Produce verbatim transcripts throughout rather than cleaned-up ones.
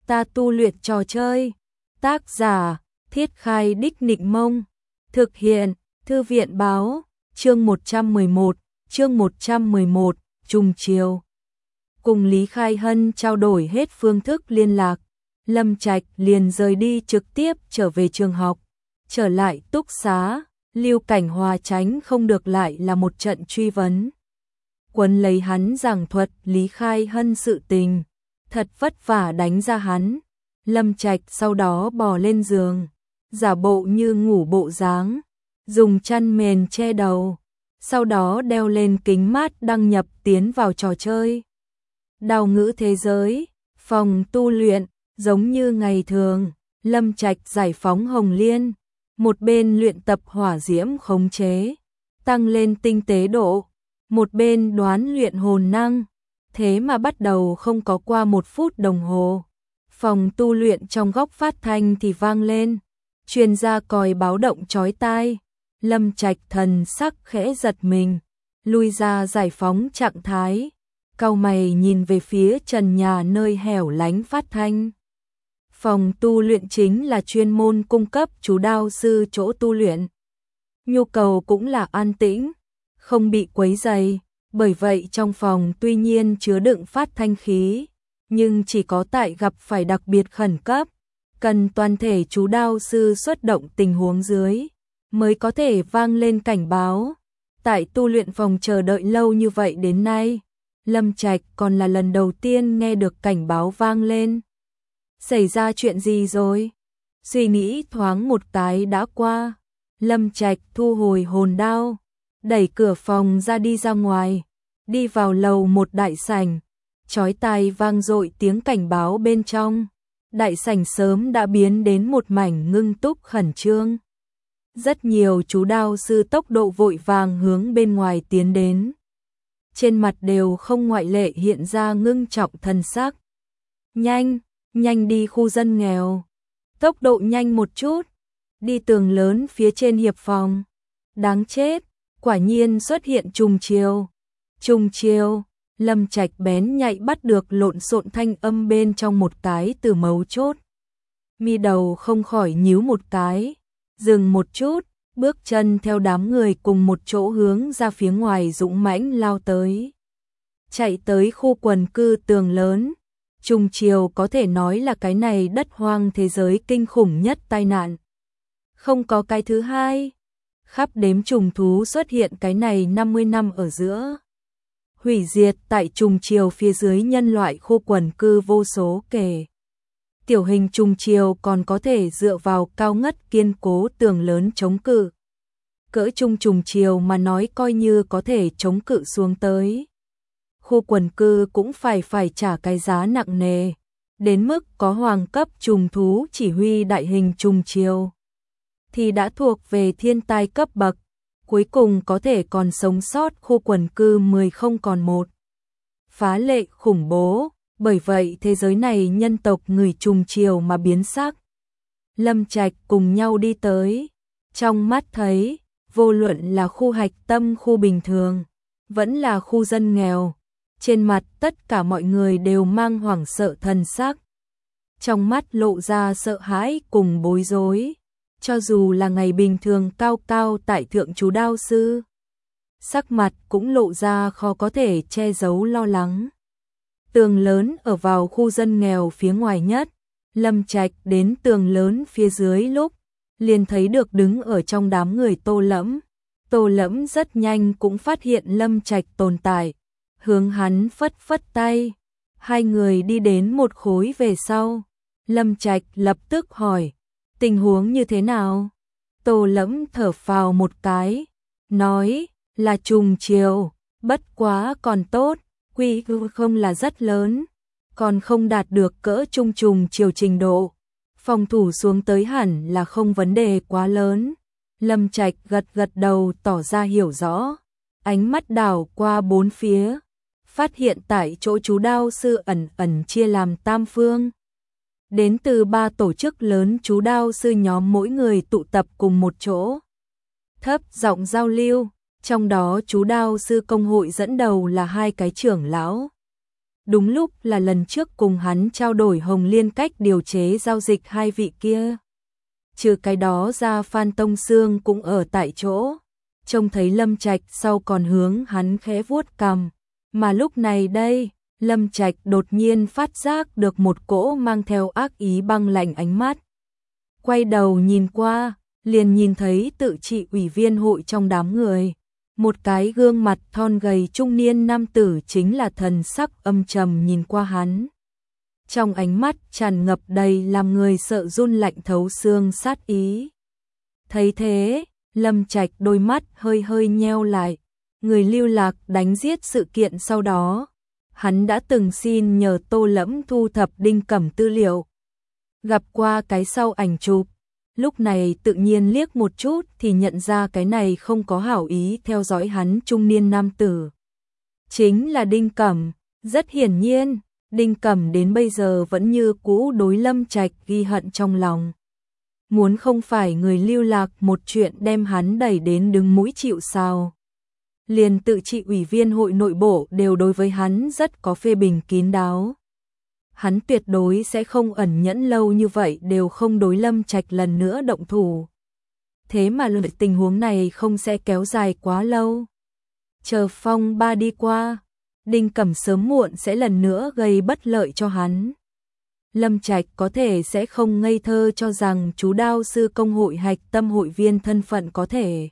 ta tu luyện trò chơi. Tác giả, Thiết Khai Đích Nịnh Mông. Thực hiện, Thư viện Báo. Chương một trăm mười một, chương một trăm mười một, trùng chiều. Cùng Lý Khai Hân trao đổi hết phương thức liên lạc, Lâm Trạch liền rời đi trực tiếp trở về trường học. Trở lại túc xá, Lưu Cảnh Hòa tránh không được lại là một trận truy vấn. Quấn lấy hắn giảng thuật Lý Khai Hân sự tình, thật vất vả đánh ra hắn. Lâm Trạch sau đó bò lên giường, giả bộ như ngủ bộ dáng, dùng chăn mền che đầu, sau đó đeo lên kính mát đăng nhập tiến vào trò chơi. Đào ngữ thế giới, phòng tu luyện, giống như ngày thường, Lâm Trạch giải phóng Hồng Liên, một bên luyện tập hỏa diễm khống chế, tăng lên tinh tế độ, một bên đoán luyện hồn năng. Thế mà bắt đầu không có qua một phút đồng hồ, phòng tu luyện trong góc phát thanh thì vang lên, truyền ra còi báo động chói tai. Lâm Trạch thần sắc khẽ giật mình, lui ra giải phóng trạng thái, cau mày nhìn về phía trần nhà nơi hẻo lánh phát thanh. Phòng tu luyện chính là chuyên môn cung cấp chú đao sư chỗ tu luyện. Nhu cầu cũng là an tĩnh, không bị quấy rầy, bởi vậy trong phòng tuy nhiên chứa đựng phát thanh khí, nhưng chỉ có tại gặp phải đặc biệt khẩn cấp, cần toàn thể chú đao sư xuất động tình huống dưới, mới có thể vang lên cảnh báo. Tại tu luyện phòng chờ đợi lâu như vậy đến nay, Lâm Trạch còn là lần đầu tiên nghe được cảnh báo vang lên. Xảy ra chuyện gì rồi? Suy nghĩ thoáng một cái đã qua, Lâm Trạch thu hồi hồn đao, đẩy cửa phòng ra đi ra ngoài, đi vào lầu một đại sảnh, chói tai vang dội tiếng cảnh báo bên trong. Đại sảnh sớm đã biến đến một mảnh ngưng túc khẩn trương. Rất nhiều chú đao sư tốc độ vội vàng hướng bên ngoài tiến đến. Trên mặt đều không ngoại lệ hiện ra ngưng trọng thần sắc. Nhanh, nhanh đi khu dân nghèo. Tốc độ nhanh một chút. Đi tường lớn phía trên hiệp phòng. Đáng chết, quả nhiên xuất hiện trùng chiều. Trùng chiều, Lâm Trạch bén nhạy bắt được lộn xộn thanh âm bên trong một cái từ mấu chốt. Mi đầu không khỏi nhíu một cái, dừng một chút, bước chân theo đám người cùng một chỗ hướng ra phía ngoài dũng mãnh lao tới. Chạy tới khu quần cư tường lớn, trùng chiều có thể nói là cái này đất hoang thế giới kinh khủng nhất tai nạn. Không có cái thứ hai, khắp đếm trùng thú xuất hiện cái này năm mươi năm ở giữa. Hủy diệt tại trùng chiều phía dưới nhân loại khu quần cư vô số kể. Tiểu hình trùng chiều còn có thể dựa vào cao ngất kiên cố tường lớn chống cự. Cỡ trung trùng chiều mà nói coi như có thể chống cự xuống tới. Khu quần cư cũng phải phải trả cái giá nặng nề, đến mức có hoàng cấp trùng thú chỉ huy đại hình trùng chiều thì đã thuộc về thiên tai cấp bậc. Cuối cùng có thể còn sống sót khu quần cư mười không còn một. Phá lệ khủng bố, bởi vậy thế giới này nhân tộc người trùng chiều mà biến sắc. Lâm Trạch cùng nhau đi tới, trong mắt thấy, vô luận là khu hạch tâm khu bình thường, vẫn là khu dân nghèo, trên mặt tất cả mọi người đều mang hoảng sợ thần sắc. Trong mắt lộ ra sợ hãi cùng bối rối. Cho dù là ngày bình thường cao cao tại thượng chú đao sư, sắc mặt cũng lộ ra khó có thể che giấu lo lắng. Tường lớn ở vào khu dân nghèo phía ngoài nhất, Lâm Trạch đến tường lớn phía dưới lúc, liền thấy được đứng ở trong đám người Tô Lẫm. Tô Lẫm rất nhanh cũng phát hiện Lâm Trạch tồn tại, hướng hắn phất phất tay. Hai người đi đến một khối về sau, Lâm Trạch lập tức hỏi. Tình huống như thế nào? Tô Lẫm thở phào một cái, nói là trùng chiều, bất quá còn tốt, quy không là rất lớn, còn không đạt được cỡ trung trùng chiều trình độ. Phòng thủ xuống tới hẳn là không vấn đề quá lớn. Lâm Trạch gật gật đầu tỏ ra hiểu rõ, ánh mắt đảo qua bốn phía, phát hiện tại chỗ chú đao sư ẩn ẩn chia làm tam phương. Đến từ ba tổ chức lớn chú đao sư nhóm mỗi người tụ tập cùng một chỗ. Thấp giọng giao lưu, trong đó chú đao sư công hội dẫn đầu là hai cái trưởng lão. đúng lúc là lần trước cùng hắn trao đổi Hồng Liên cách điều chế giao dịch hai vị kia. Trừ cái đó ra Phan Tông Sương cũng ở tại chỗ, trông thấy Lâm Trạch sau còn hướng hắn khẽ vuốt cằm, mà lúc này đây, Lâm Trạch đột nhiên phát giác được một cỗ mang theo ác ý băng lạnh ánh mắt. Quay đầu nhìn qua, liền nhìn thấy tự trị ủy viên hội trong đám người. Một cái gương mặt thon gầy trung niên nam tử chính là thần sắc âm trầm nhìn qua hắn. Trong ánh mắt tràn ngập đầy làm người sợ run lạnh thấu xương sát ý. Thấy thế, Lâm Trạch đôi mắt hơi hơi nheo lại. Người lưu lạc đánh giết sự kiện sau đó, hắn đã từng xin nhờ Tô Lẫm thu thập Đinh Cẩm tư liệu. Gặp qua cái sau ảnh chụp, lúc này tự nhiên liếc một chút thì nhận ra cái này không có hảo ý theo dõi hắn trung niên nam tử. Chính là Đinh Cẩm, rất hiển nhiên, Đinh Cẩm đến bây giờ vẫn như cũ đối Lâm Trạch ghi hận trong lòng. Muốn không phải người lưu lạc một chuyện đem hắn đẩy đến đứng mũi chịu sào. Liền tự trị ủy viên hội nội bộ đều đối với hắn rất có phê bình kín đáo. Hắn tuyệt đối sẽ không ẩn nhẫn lâu như vậy đều không đối Lâm Trạch lần nữa động thủ. Thế mà loại tình huống này không sẽ kéo dài quá lâu. Chờ phong ba đi qua, Đinh Cẩm sớm muộn sẽ lần nữa gây bất lợi cho hắn. Lâm Trạch có thể sẽ không ngây thơ cho rằng chú đao sư công hội hạch tâm hội viên thân phận có thể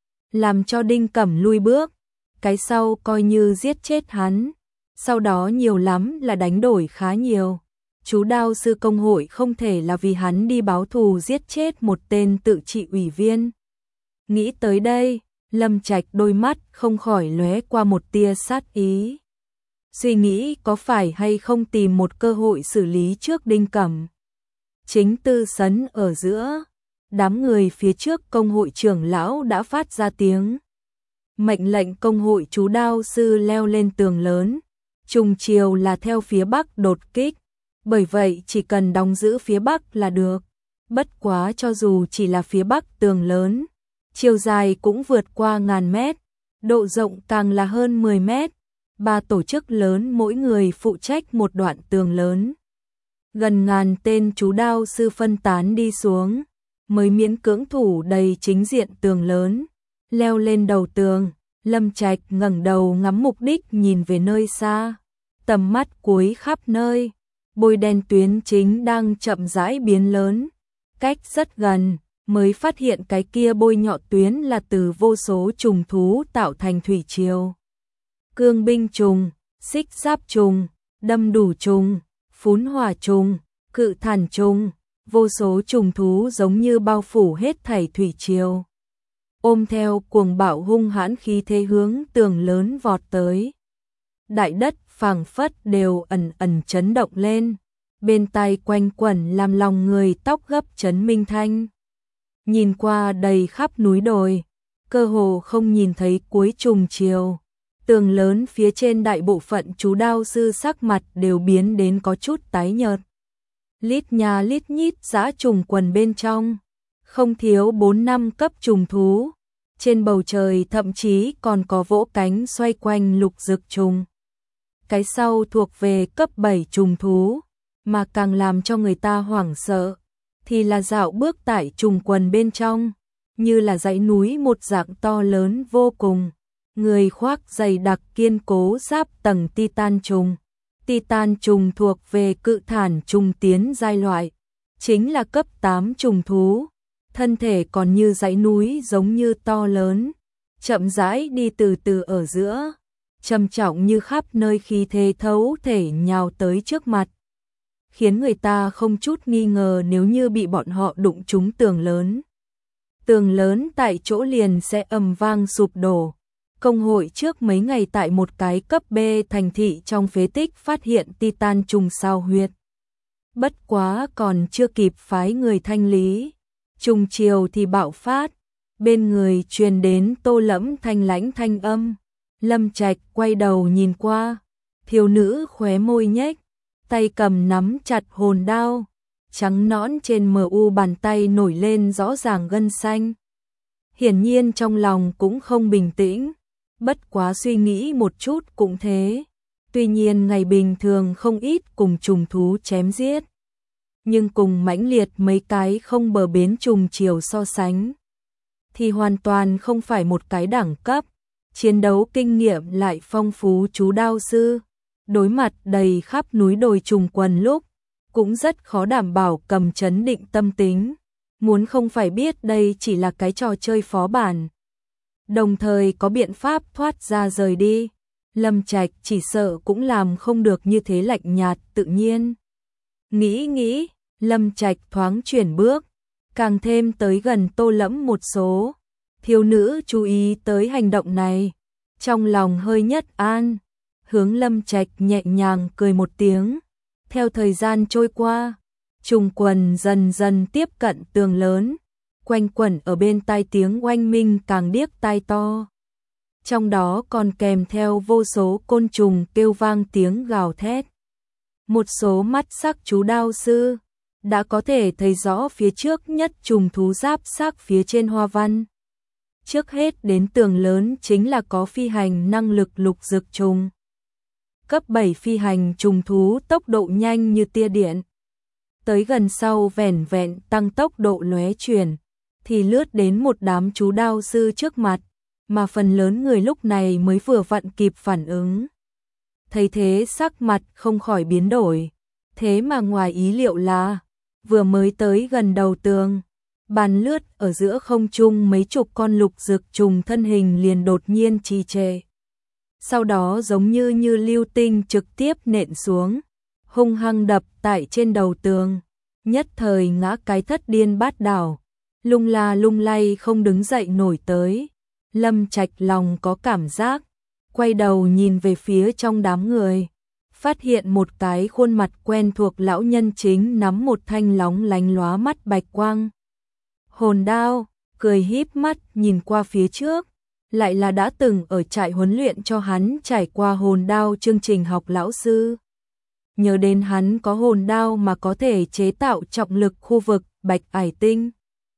làm cho Đinh Cẩm lui bước, cái sau coi như giết chết hắn, sau đó nhiều lắm là đánh đổi khá nhiều. Chú đao sư công hội không thể là vì hắn đi báo thù giết chết một tên tự trị ủy viên. Nghĩ tới đây, Lâm Trạch đôi mắt không khỏi lóe qua một tia sát ý. Suy nghĩ có phải hay không tìm một cơ hội xử lý trước Đinh Cẩm. Chính tư sấn ở giữa, đám người phía trước công hội trưởng lão đã phát ra tiếng. Mệnh lệnh công hội chú đao sư leo lên tường lớn, trùng chiều là theo phía bắc đột kích, bởi vậy chỉ cần đóng giữ phía bắc là được. Bất quá cho dù chỉ là phía bắc tường lớn, chiều dài cũng vượt qua ngàn mét, độ rộng càng là hơn mười mét. Ba tổ chức lớn mỗi người phụ trách một đoạn tường lớn. Gần ngàn tên chú đao sư phân tán đi xuống, mới miễn cưỡng thủ đầy chính diện tường lớn. Leo lên đầu tường, Lâm Trạch ngẩng đầu ngắm mục đích nhìn về nơi xa. Tầm mắt cuối khắp nơi, bôi đen tuyến chính đang chậm rãi biến lớn. Cách rất gần, mới phát hiện cái kia bôi nhọ tuyến là từ vô số trùng thú tạo thành thủy triều. Cương binh trùng, xích giáp trùng, đâm đủ trùng, phún hỏa trùng, cự thản trùng, vô số trùng thú giống như bao phủ hết thảy thủy triều. Ôm theo cuồng bạo hung hãn khí thế hướng tường lớn vọt tới. Đại đất phảng phất đều ẩn ẩn chấn động lên, bên tai quanh quẩn làm lòng người tóc gấp chấn minh thanh. Nhìn qua đầy khắp núi đồi, cơ hồ không nhìn thấy cuối trùng chiều. Tường lớn phía trên đại bộ phận chú đao sư sắc mặt đều biến đến có chút tái nhợt. Lít nhà lít nhít dã trùng quần bên trong, không thiếu bốn năm cấp trùng thú. Trên bầu trời thậm chí còn có vỗ cánh xoay quanh lục dực trùng. Cái sau thuộc về cấp bảy trùng thú, mà càng làm cho người ta hoảng sợ, thì là dạo bước tại trùng quần bên trong, như là dãy núi một dạng to lớn vô cùng. Người khoác dày đặc kiên cố giáp tầng titan trùng. Titan trùng thuộc về cự thản trùng tiến giai loại, chính là cấp tám trùng thú. Thân thể còn như dãy núi giống như to lớn, chậm rãi đi từ từ ở giữa, trầm trọng như khắp nơi khí thế thấu thể nhào tới trước mặt. Khiến người ta không chút nghi ngờ nếu như bị bọn họ đụng trúng tường lớn. Tường lớn tại chỗ liền sẽ ầm vang sụp đổ. Công hội trước mấy ngày tại một cái cấp B thành thị trong phế tích phát hiện titan trùng sao huyệt. Bất quá còn chưa kịp phái người thanh lý, trùng chiều thì bạo phát, bên người truyền đến Tô Lẫm thanh lãnh thanh âm. Lâm Trạch quay đầu nhìn qua, thiếu nữ khóe môi nhếch, tay cầm nắm chặt hồn đao, trắng nõn trên mờ u bàn tay nổi lên rõ ràng gân xanh. Hiển nhiên trong lòng cũng không bình tĩnh. Bất quá suy nghĩ một chút cũng thế, Tuy nhiên ngày bình thường không ít cùng trùng thú chém giết, nhưng cùng mãnh liệt mấy cái không bờ bến trùng chiều so sánh thì hoàn toàn không phải một cái đẳng cấp. Chiến đấu kinh nghiệm lại phong phú chú đao sư, đối mặt đầy khắp núi đồi trùng quần lúc cũng rất khó đảm bảo cầm chấn định tâm tính, muốn không phải biết đây chỉ là cái trò chơi phó bản, đồng thời có biện pháp thoát ra rời đi. Lâm Trạch chỉ sợ cũng làm không được như thế lạnh nhạt tự nhiên. Nghĩ nghĩ, Lâm Trạch thoáng chuyển bước, càng thêm tới gần Tô Lẫm một số. Thiếu nữ chú ý tới hành động này, trong lòng hơi nhất an, hướng Lâm Trạch nhẹ nhàng cười một tiếng. Theo thời gian trôi qua, trùng quần dần dần tiếp cận tường lớn, quanh quẩn ở bên tai tiếng oanh minh càng điếc tai to. Trong đó còn kèm theo vô số côn trùng kêu vang tiếng gào thét. Một số mắt sắc chú đao sư đã có thể thấy rõ phía trước nhất trùng thú giáp xác phía trên hoa văn. Trước hết đến tường lớn chính là có phi hành năng lực lục dực trùng. Cấp bảy phi hành trùng thú tốc độ nhanh như tia điện. Tới gần sau vẻn vẹn tăng tốc độ lóe chuyển, thì lướt đến một đám chú đao sư trước mặt, mà phần lớn người lúc này mới vừa vặn kịp phản ứng. Thấy thế sắc mặt không khỏi biến đổi, thế mà ngoài ý liệu là, vừa mới tới gần đầu tường, bàn lướt ở giữa không trung mấy chục con lục dực trùng thân hình liền đột nhiên trì trệ. Sau đó giống như như lưu tinh trực tiếp nện xuống, hung hăng đập tại trên đầu tường, nhất thời ngã cái thất điên bát đảo, lung la lung lay không đứng dậy nổi tới. Lâm Trạch lòng có cảm giác, quay đầu nhìn về phía trong đám người, phát hiện một cái khuôn mặt quen thuộc lão nhân chính nắm một thanh lóng lánh lóa mắt bạch quang hồn đao, cười híp mắt nhìn qua phía trước, lại là đã từng ở trại huấn luyện cho hắn trải qua hồn đao chương trình học lão sư. Nhớ đến hắn có hồn đao mà có thể chế tạo trọng lực khu vực bạch ải tinh,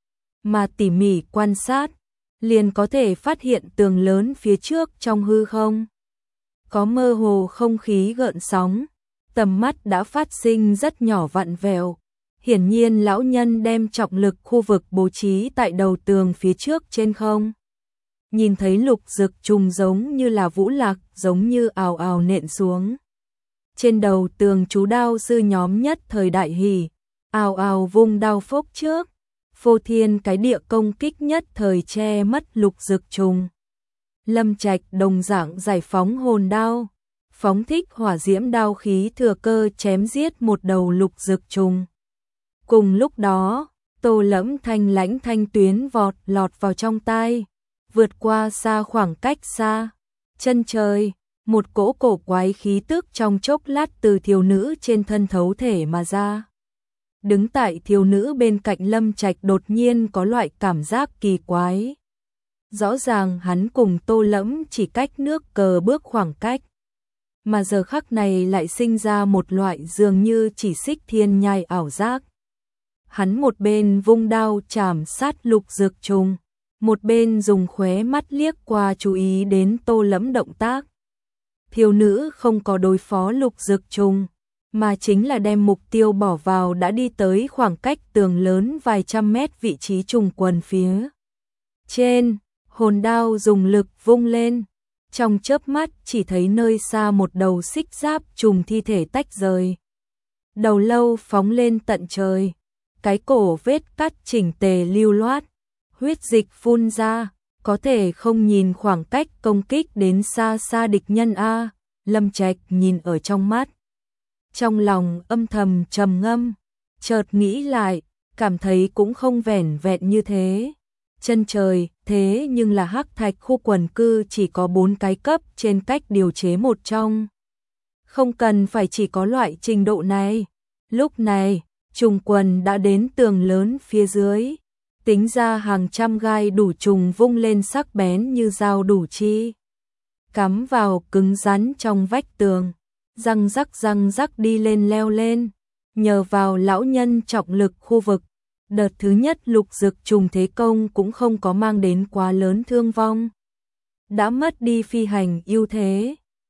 mà tỉ mỉ quan sát, liền có thể phát hiện tường lớn phía trước trong hư không có mơ hồ không khí gợn sóng, tầm mắt đã phát sinh rất nhỏ vặn vẹo. Hiển nhiên lão nhân đem trọng lực khu vực bố trí tại đầu tường phía trước trên không. Nhìn thấy lục dực trùng giống như là vũ lạc, giống như ào ào nện xuống. Trên đầu tường chú đao sư nhóm nhất thời đại hỉ, ào ào vung đao phốc trước. Phô thiên cái địa công kích nhất thời che mất lục dực trùng. Lâm Trạch đồng dạng giải phóng hồn đao, phóng thích hỏa diễm đao khí thừa cơ chém giết một đầu lục dực trùng. Cùng lúc đó, Tô Lẫm thanh lãnh thanh tuyến vọt lọt vào trong tai, vượt qua xa khoảng cách xa. Chân trời, một cỗ cổ quái khí tức trong chốc lát từ thiếu nữ trên thân thấu thể mà ra. Đứng tại thiếu nữ bên cạnh Lâm Trạch đột nhiên có loại cảm giác kỳ quái. Rõ ràng hắn cùng Tô Lẫm chỉ cách nước cờ bước khoảng cách, mà giờ khắc này lại sinh ra một loại dường như chỉ xích thiên nhai ảo giác. Hắn một bên vung đao chảm sát lục dược trùng, một bên dùng khóe mắt liếc qua chú ý đến Tô Lẫm động tác. Thiếu nữ không có đối phó lục dược trùng, mà chính là đem mục tiêu bỏ vào đã đi tới khoảng cách tường lớn vài trăm mét vị trí trùng quần phía trên. Hồn đao dùng lực vung lên, trong chớp mắt chỉ thấy nơi xa một đầu xích giáp trùng thi thể tách rời. Đầu lâu phóng lên tận trời, cái cổ vết cắt chỉnh tề lưu loát, huyết dịch phun ra, có thể không nhìn khoảng cách công kích đến xa xa địch nhân a. Lâm Trạch nhìn ở trong mắt, trong lòng âm thầm trầm ngâm, chợt nghĩ lại, cảm thấy cũng không vẻn vẹn như thế. Chân trời, thế nhưng là hắc thạch khu quần cư chỉ có bốn cái cấp trên cách điều chế một trong. Không cần phải chỉ có loại trình độ này. Lúc này, trùng quần đã đến tường lớn phía dưới. Tính ra hàng trăm gai đủ trùng vung lên sắc bén như dao đủ chi. Cắm vào cứng rắn trong vách tường. Răng rắc răng rắc đi lên leo lên. Nhờ vào lão nhân trọng lực khu vực. Đợt thứ nhất lục dực trùng thế công cũng không có mang đến quá lớn thương vong. Đã mất đi phi hành ưu thế,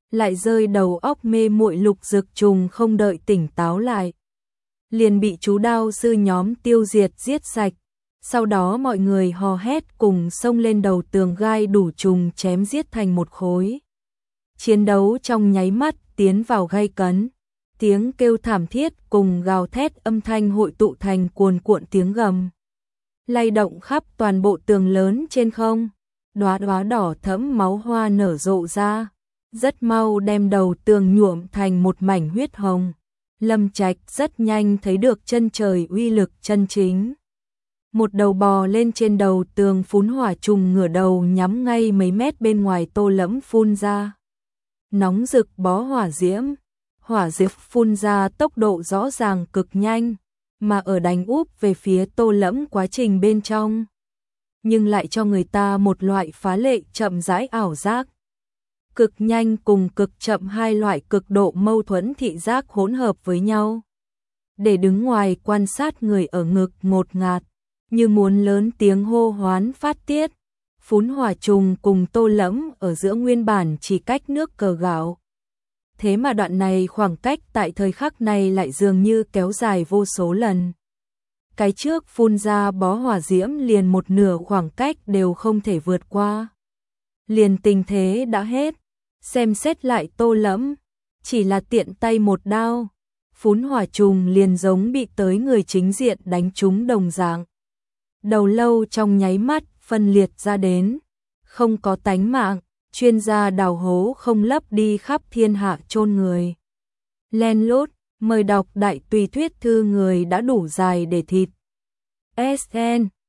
lại rơi đầu óc mê muội Lục Dực Trùng không đợi tỉnh táo lại, liền bị chú đao sư nhóm tiêu diệt giết sạch. Sau đó mọi người hò hét cùng xông lên đầu tường gai đủ trùng chém giết thành một khối. Chiến đấu trong nháy mắt tiến vào gay cấn, tiếng kêu thảm thiết cùng gào thét âm thanh hội tụ thành cuồn cuộn tiếng gầm, lay động khắp toàn bộ tường lớn trên không. Đóa đóa đỏ thẫm máu hoa nở rộ ra, rất mau đem đầu tường nhuộm thành một mảnh huyết hồng. Lâm Trạch rất nhanh thấy được chân trời uy lực chân chính. Một đầu bò lên trên đầu tường phun hỏa trùng ngửa đầu nhắm ngay mấy mét bên ngoài Tô Lẫm phun ra. Nóng rực bó hỏa diễm, hỏa diễm phun ra tốc độ rõ ràng cực nhanh, mà ở đánh úp về phía Tô Lẫm quá trình bên trong, nhưng lại cho người ta một loại phá lệ chậm rãi ảo giác. Cực nhanh cùng cực chậm hai loại cực độ mâu thuẫn thị giác hỗn hợp với nhau. Để đứng ngoài quan sát người ở ngực ngột ngạt, như muốn lớn tiếng hô hoán phát tiết. Phún hỏa trùng cùng Tô Lẫm ở giữa nguyên bản chỉ cách nước cờ gạo. Thế mà đoạn này khoảng cách tại thời khắc này lại dường như kéo dài vô số lần. Cái trước phun ra bó hỏa diễm liền một nửa khoảng cách đều không thể vượt qua. Liền tình thế đã hết, xem xét lại Tô Lẫm, chỉ là tiện tay một đao, phún hỏa trùng liền giống bị tới người chính diện đánh trúng đồng dạng. Đầu lâu trong nháy mắt phân liệt ra đến, không có tánh mạng, chuyên gia đào hố không lấp đi khắp thiên hạ chôn người. Len lút, mời đọc đại tùy thuyết thư người đã đủ dài để thịt. ét en